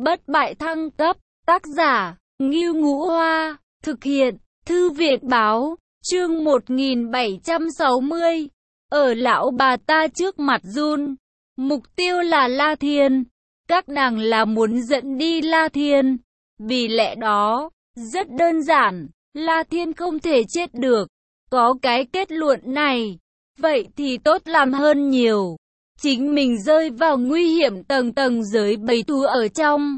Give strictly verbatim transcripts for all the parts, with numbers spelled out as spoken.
Bất bại thăng cấp, tác giả, Ngưu Ngũ Hoa, thực hiện, Thư viện báo, chương một nghìn bảy trăm sáu mươi, ở lão bà ta trước mặt run. Mục tiêu là La Thiên, các nàng là muốn dẫn đi La Thiên, vì lẽ đó, rất đơn giản, La Thiên không thể chết được. Có cái kết luận này, vậy thì tốt làm hơn nhiều. Chính mình rơi vào nguy hiểm tầng tầng giới bầy thú ở trong.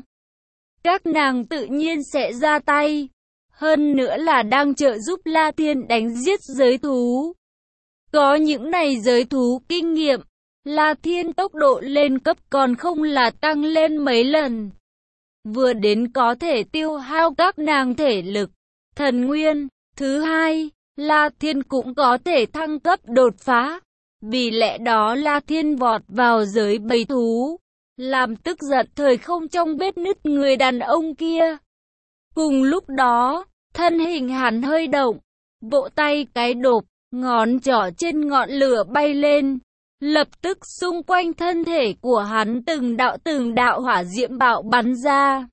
Các nàng tự nhiên sẽ ra tay. Hơn nữa là đang trợ giúp La Thiên đánh giết giới thú. Có những này giới thú kinh nghiệm, La Thiên tốc độ lên cấp còn không là tăng lên mấy lần. Vừa đến có thể tiêu hao các nàng thể lực, thần nguyên. Thứ hai, La Thiên cũng có thể thăng cấp đột phá. Vì lẽ đó La Thiên vọt vào giới bầy thú, làm tức giận thời không trong vết nứt người đàn ông kia. Cùng lúc đó, thân hình hắn hơi động, vỗ tay cái đột, ngón trỏ trên ngọn lửa bay lên. Lập tức xung quanh thân thể của hắn từng đạo từng đạo hỏa diễm bạo bắn ra.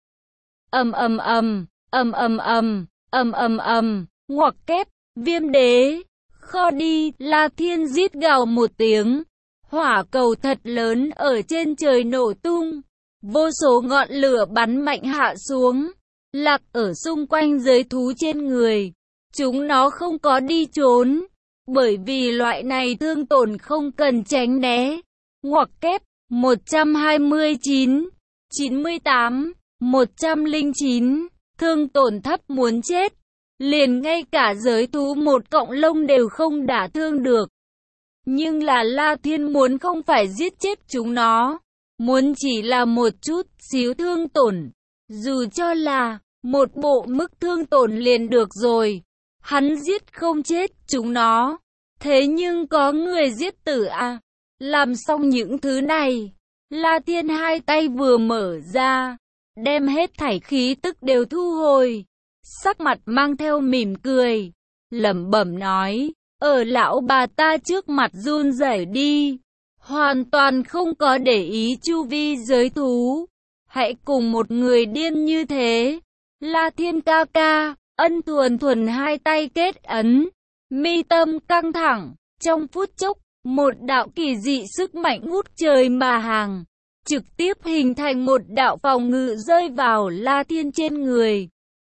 Ầm ầm ầm, ầm ầm ầm, ầm ầm ầm, ngoặc kép, Viêm Đế, kho đi, La Thiên rít gào một tiếng. Hỏa cầu thật lớn ở trên trời nổ tung. Vô số ngọn lửa bắn mạnh hạ xuống, lạc ở xung quanh giới thú trên người. Chúng nó không có đi trốn, bởi vì loại này thương tổn không cần tránh né. Ngoặc kép, một trăm hai mươi chín, chín mươi tám, một trăm lẻ chín, thương tổn thấp muốn chết. Liền ngay cả giới thú một cọng lông đều không đả thương được. Nhưng là La Thiên muốn không phải giết chết chúng nó, muốn chỉ là một chút xíu thương tổn. Dù cho là một bộ mức thương tổn liền được rồi. Hắn giết không chết chúng nó. Thế nhưng có người giết tử à? Làm xong những thứ này, La Thiên hai tay vừa mở ra, đem hết thảy khí tức đều thu hồi. Sắc mặt mang theo mỉm cười, lẩm bẩm nói, ở lão bà ta trước mặt run rẩy đi, hoàn toàn không có để ý chu vi giới thú. Hãy cùng một người điên như thế. La Thiên ca ca, Ân Thuần Thuần hai tay kết ấn, mi tâm căng thẳng, trong phút chốc, một đạo kỳ dị sức mạnh ngút trời mà hàng, trực tiếp hình thành một đạo phòng ngự rơi vào La Thiên trên người.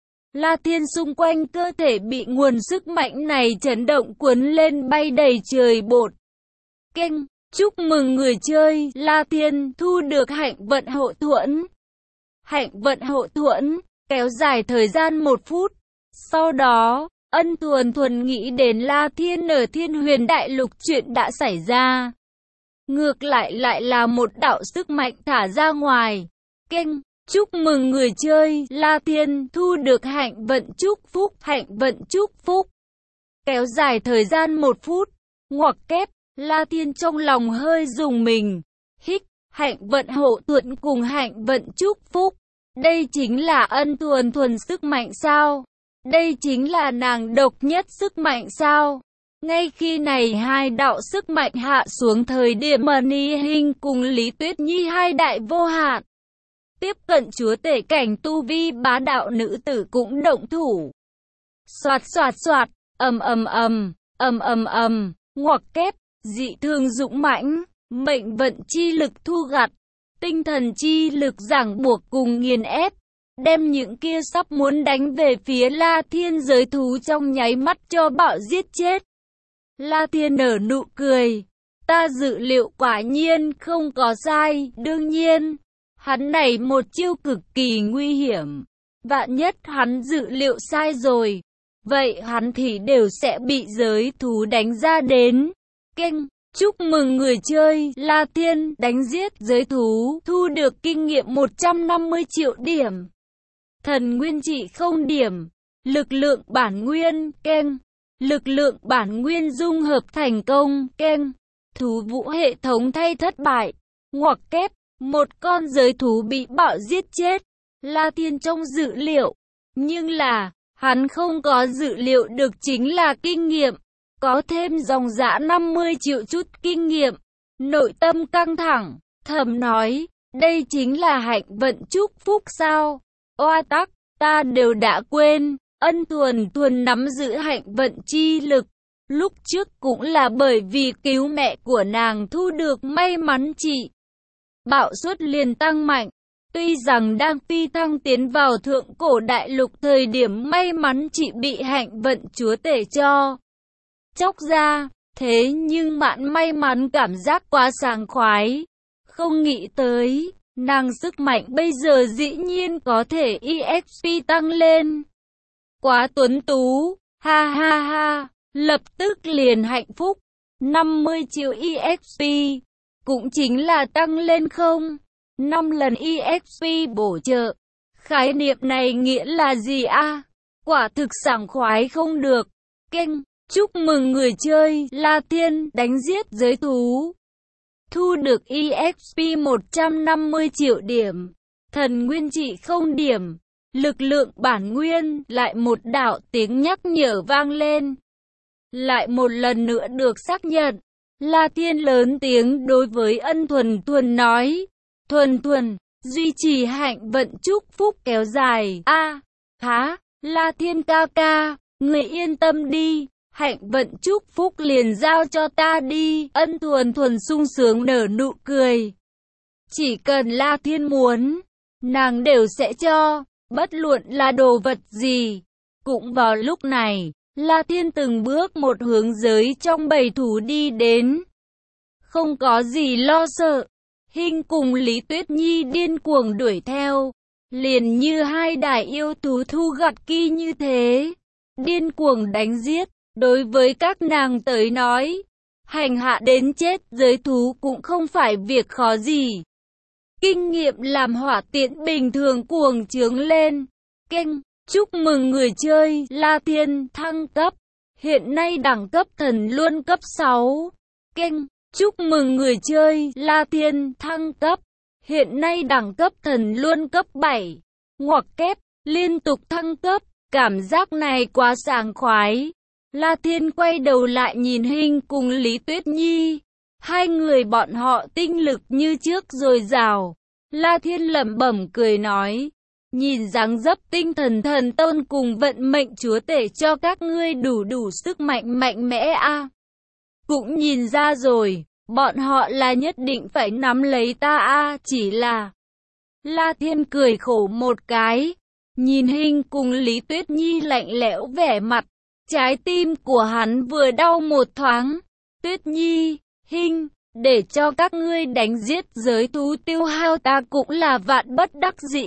La Thiên xung quanh cơ thể bị nguồn sức mạnh này chấn động cuốn lên bay đầy trời bột. Kênh, chúc mừng người chơi, La Thiên thu được hạnh vận hộ thuẫn. Hạnh vận hộ thuẫn, kéo dài thời gian một phút. Sau đó, Ân Thuần Thuần nghĩ đến La Thiên ở Thiên Huyền Đại Lục chuyện đã xảy ra. Ngược lại lại là một đạo sức mạnh thả ra ngoài. Kênh, chúc mừng người chơi, La Thiên thu được hạnh vận chúc phúc, hạnh vận chúc phúc. Kéo dài thời gian một phút, ngoặc kép, La Thiên trong lòng hơi rùng mình. Hích, hạnh vận hộ thuẫn cùng hạnh vận chúc phúc. Đây chính là Ân Thuần Thuần sức mạnh sao? Đây chính là nàng độc nhất sức mạnh sao? Ngay khi này hai đạo sức mạnh hạ xuống thời điểm Mani Hinh cùng Lý Tuyết Nhi hai đại vô hạn. Tiếp cận chúa tể cảnh tu vi bá đạo nữ tử cũng động thủ. Soạt soạt soạt, ầm ầm ầm, ầm ầm ầm, ngoặc kép, dị thường dũng mãnh, mệnh vận chi lực thu gặt, tinh thần chi lực giảng buộc cùng nghiền ép, đem những kia sắp muốn đánh về phía La Thiên giới thú trong nháy mắt cho bạo giết chết. La Thiên nở nụ cười, ta dự liệu quả nhiên không có sai, đương nhiên. Hắn này một chiêu cực kỳ nguy hiểm. Vạn nhất hắn dự liệu sai rồi, vậy hắn thì đều sẽ bị giới thú đánh ra đến. Kênh, chúc mừng người chơi, La Thiên đánh giết giới thú, thu được kinh nghiệm một trăm năm mươi triệu điểm. Thần nguyên trị không điểm. Lực lượng bản nguyên, kênh. Lực lượng bản nguyên dung hợp thành công, kênh. Thú vũ hệ thống thay thất bại, ngoặc kép. Một con giới thú bị bạo giết chết, La Thiên trong dự liệu. Nhưng là, hắn không có dự liệu được chính là kinh nghiệm. Có thêm dòng dã năm mươi triệu chút kinh nghiệm. Nội tâm căng thẳng, thầm nói, Đây chính là hạnh vận chúc phúc sao? Oa tắc, ta đều đã quên, Ân Thuần Thuần nắm giữ hạnh vận chi lực. Lúc trước cũng là bởi vì cứu mẹ của nàng thu được may mắn chị. Bạo suất liền tăng mạnh. Tuy rằng đang phi thăng tiến vào thượng cổ đại lục thời điểm may mắn chị bị hạnh vận chúa tể cho chóc ra. Thế nhưng bạn may mắn cảm giác quá sảng khoái. Không nghĩ tới, nàng sức mạnh bây giờ dĩ nhiên có thể e ích pê tăng lên. Quá tuấn tú, ha ha ha, lập tức liền hạnh phúc. năm mươi triệu e ích pê, cũng chính là tăng lên không? năm lần e ích pê bổ trợ. Khái niệm này nghĩa là gì a? À? Quả thực sảng khoái không được. Kênh, chúc mừng người chơi La Thiên đánh giết giới thú. Thu được e ích pê một trăm năm mươi triệu điểm. Thần nguyên trị không điểm. Lực lượng bản nguyên, lại một đạo tiếng nhắc nhở vang lên. Lại một lần nữa được xác nhận. La Thiên lớn tiếng đối với Ân Thuần Thuần nói. Thuần Thuần, duy trì hạnh vận chúc phúc kéo dài. A, à, há, La Thiên ca ca, người yên tâm đi. Hạnh vận chúc phúc liền giao cho ta đi. Ân Thuần Thuần sung sướng nở nụ cười. Chỉ cần La Thiên muốn, nàng đều sẽ cho. Bất luận là đồ vật gì. Cũng vào lúc này, La Thiên từng bước một hướng giới trong bầy thú đi đến. Không có gì lo sợ. Hình cùng Lý Tuyết Nhi điên cuồng đuổi theo. Liền như hai đại yêu thú thu gặt kỳ như thế. Điên cuồng đánh giết. Đối với các nàng tới nói, hành hạ đến chết giới thú cũng không phải việc khó gì. Kinh nghiệm làm hỏa tiễn bình thường cuồng trướng lên. Kênh, chúc mừng người chơi La Thiên thăng cấp. Hiện nay đẳng cấp thần luân cấp sáu. Kênh, chúc mừng người chơi La Thiên thăng cấp. Hiện nay đẳng cấp thần luân cấp bảy. Ngoặc kép, liên tục thăng cấp. Cảm giác này quá sảng khoái. La Thiên quay đầu lại nhìn Hình cùng Lý Tuyết Nhi. Hai người bọn họ tinh lực như trước dồi dào. La Thiên lẩm bẩm cười nói. Nhìn dáng dấp tinh thần thần tôn cùng vận mệnh chúa tể cho các ngươi đủ đủ sức mạnh mạnh mẽ a. À. Cũng nhìn ra rồi, bọn họ là nhất định phải nắm lấy ta a. À, chỉ là... La Thiên cười khổ một cái. Nhìn Hình cùng Lý Tuyết Nhi lạnh lẽo vẻ mặt. Trái tim của hắn vừa đau một thoáng. Tuyết Nhi, Hình, để cho các ngươi đánh giết giới thú tiêu hao ta cũng là vạn bất đắc dĩ.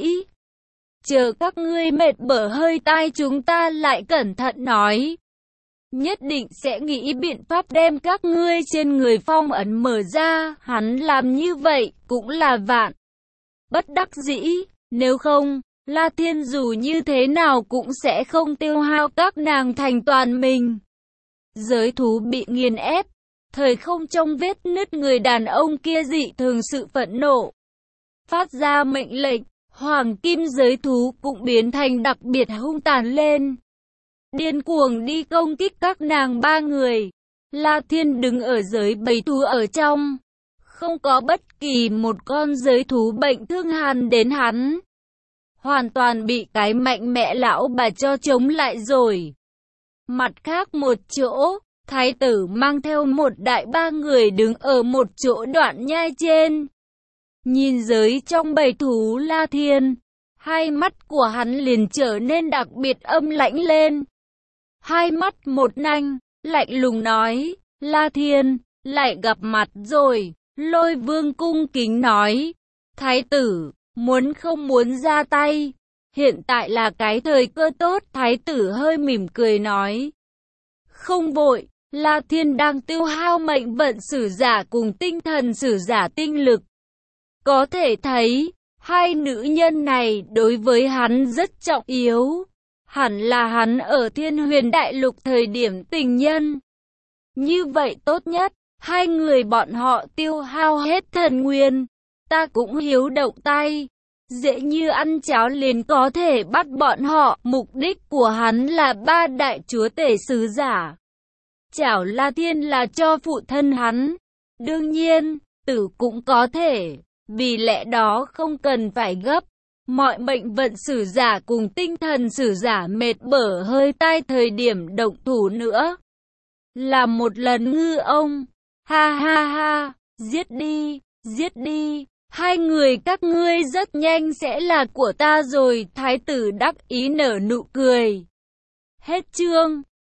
Chờ các ngươi mệt bở hơi tai chúng ta lại cẩn thận nói. Nhất định sẽ nghĩ biện pháp đem các ngươi trên người phong ấn mở ra. Hắn làm như vậy cũng là vạn bất đắc dĩ. Nếu không, La Thiên dù như thế nào cũng sẽ không tiêu hao các nàng thành toàn mình. Giới thú bị nghiền ép. Thời không trong vết nứt người đàn ông kia dị thường sự phẫn nộ. Phát ra mệnh lệnh, hoàng kim giới thú cũng biến thành đặc biệt hung tàn lên. Điên cuồng đi công kích các nàng ba người. La Thiên đứng ở giới bầy thú ở trong. Không có bất kỳ một con giới thú bệnh thương hàn đến hắn. Hoàn toàn bị cái mạnh mẽ lão bà cho chống lại rồi. Mặt khác một chỗ, thái tử mang theo một đại ba người đứng ở một chỗ đoạn nhai trên. Nhìn giới trong bầy thú La Thiên, hai mắt của hắn liền trở nên đặc biệt âm lãnh lên. Hai mắt một nanh, lạnh lùng nói, La Thiên, lại gặp mặt rồi. Lôi Vương cung kính nói, thái tử, muốn không muốn ra tay, hiện tại là cái thời cơ tốt. Thái tử hơi mỉm cười nói, không vội. La Thiên đang tiêu hao mệnh vận sử giả cùng tinh thần sử giả tinh lực. Có thể thấy, hai nữ nhân này đối với hắn rất trọng yếu. Hẳn là hắn ở Thiên Huyền Đại Lục thời điểm tình nhân. Như vậy tốt nhất, hai người bọn họ tiêu hao hết thần nguyên. Ta cũng hiếu động tay. Dễ như ăn cháo liền có thể bắt bọn họ. Mục đích của hắn là ba đại chúa tể sứ giả. Chảo La Thiên là cho phụ thân hắn. Đương nhiên, tử cũng có thể. Vì lẽ đó không cần phải gấp. Mọi mệnh vận sử giả cùng tinh thần sử giả mệt bở hơi tai thời điểm động thủ nữa. Là một lần ngư ông. Ha ha ha, giết đi, giết đi. Hai người các ngươi rất nhanh sẽ là của ta rồi. Thái tử đắc ý nở nụ cười. Hết chương.